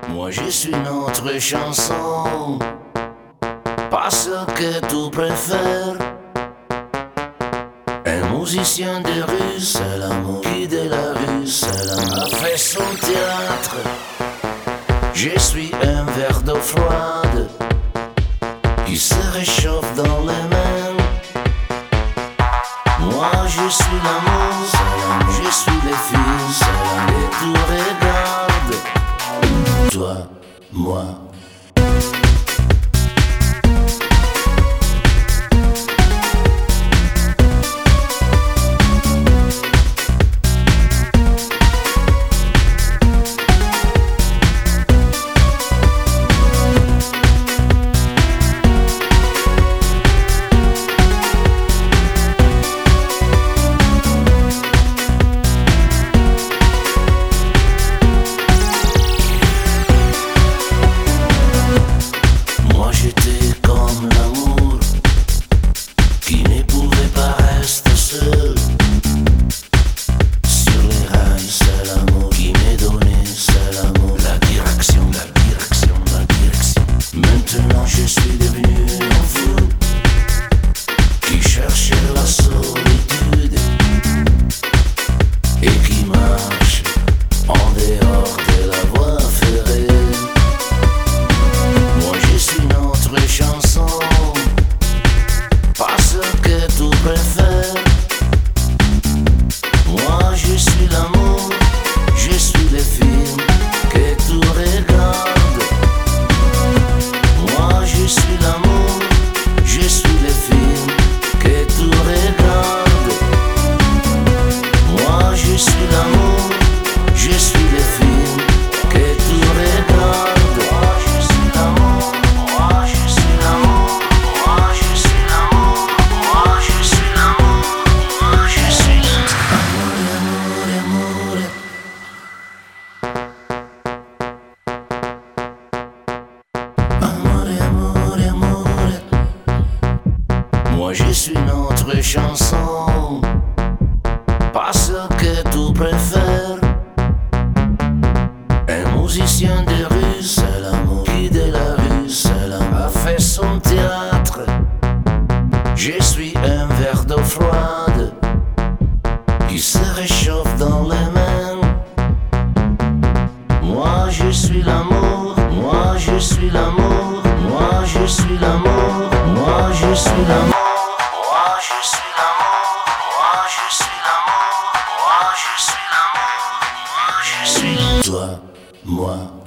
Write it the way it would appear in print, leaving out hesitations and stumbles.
Moi je suis notre chanson, pas ce que tu préfères. Un musicien de rue, c'est l'amour qui de la rue, c'est l'amour. A fait son théâtre, je suis un verre d'eau froide qui se réchauffe dans les mains. Moi je suis l'amour, je suis les filles, c'est l'amour. Et tu regardes, toi, moi. Maintenant je suis devenu un fou qui cherche la solitude et qui marche en dehors de la voie ferrée. Moi je suis notre chanson, pas ce que tu préfères. Moi je suis l'amour, je suis les films que tu regardes. Je suis l'amour, je suis les films que tu regardes. Moi je suis l'amour, je suis les films que tu regardes. Moi je suis l'amour, moi je suis l'amour, moi je suis l'amour, moi je suis l'amour, moi je suis Moi je suis notre chanson, pas ce que tu préfères. Un musicien de rue, c'est l'amour qui de la rue, c'est l'amour. A fait son théâtre, je suis un verre d'eau froide qui se réchauffe dans les mains. Moi je suis l'amour, moi je suis l'amour, moi je suis l'amour, moi je suis l'amour. Moi je suis l'amour, moi je suis l'amour, moi je suis l'amour, moi je suis toi, moi.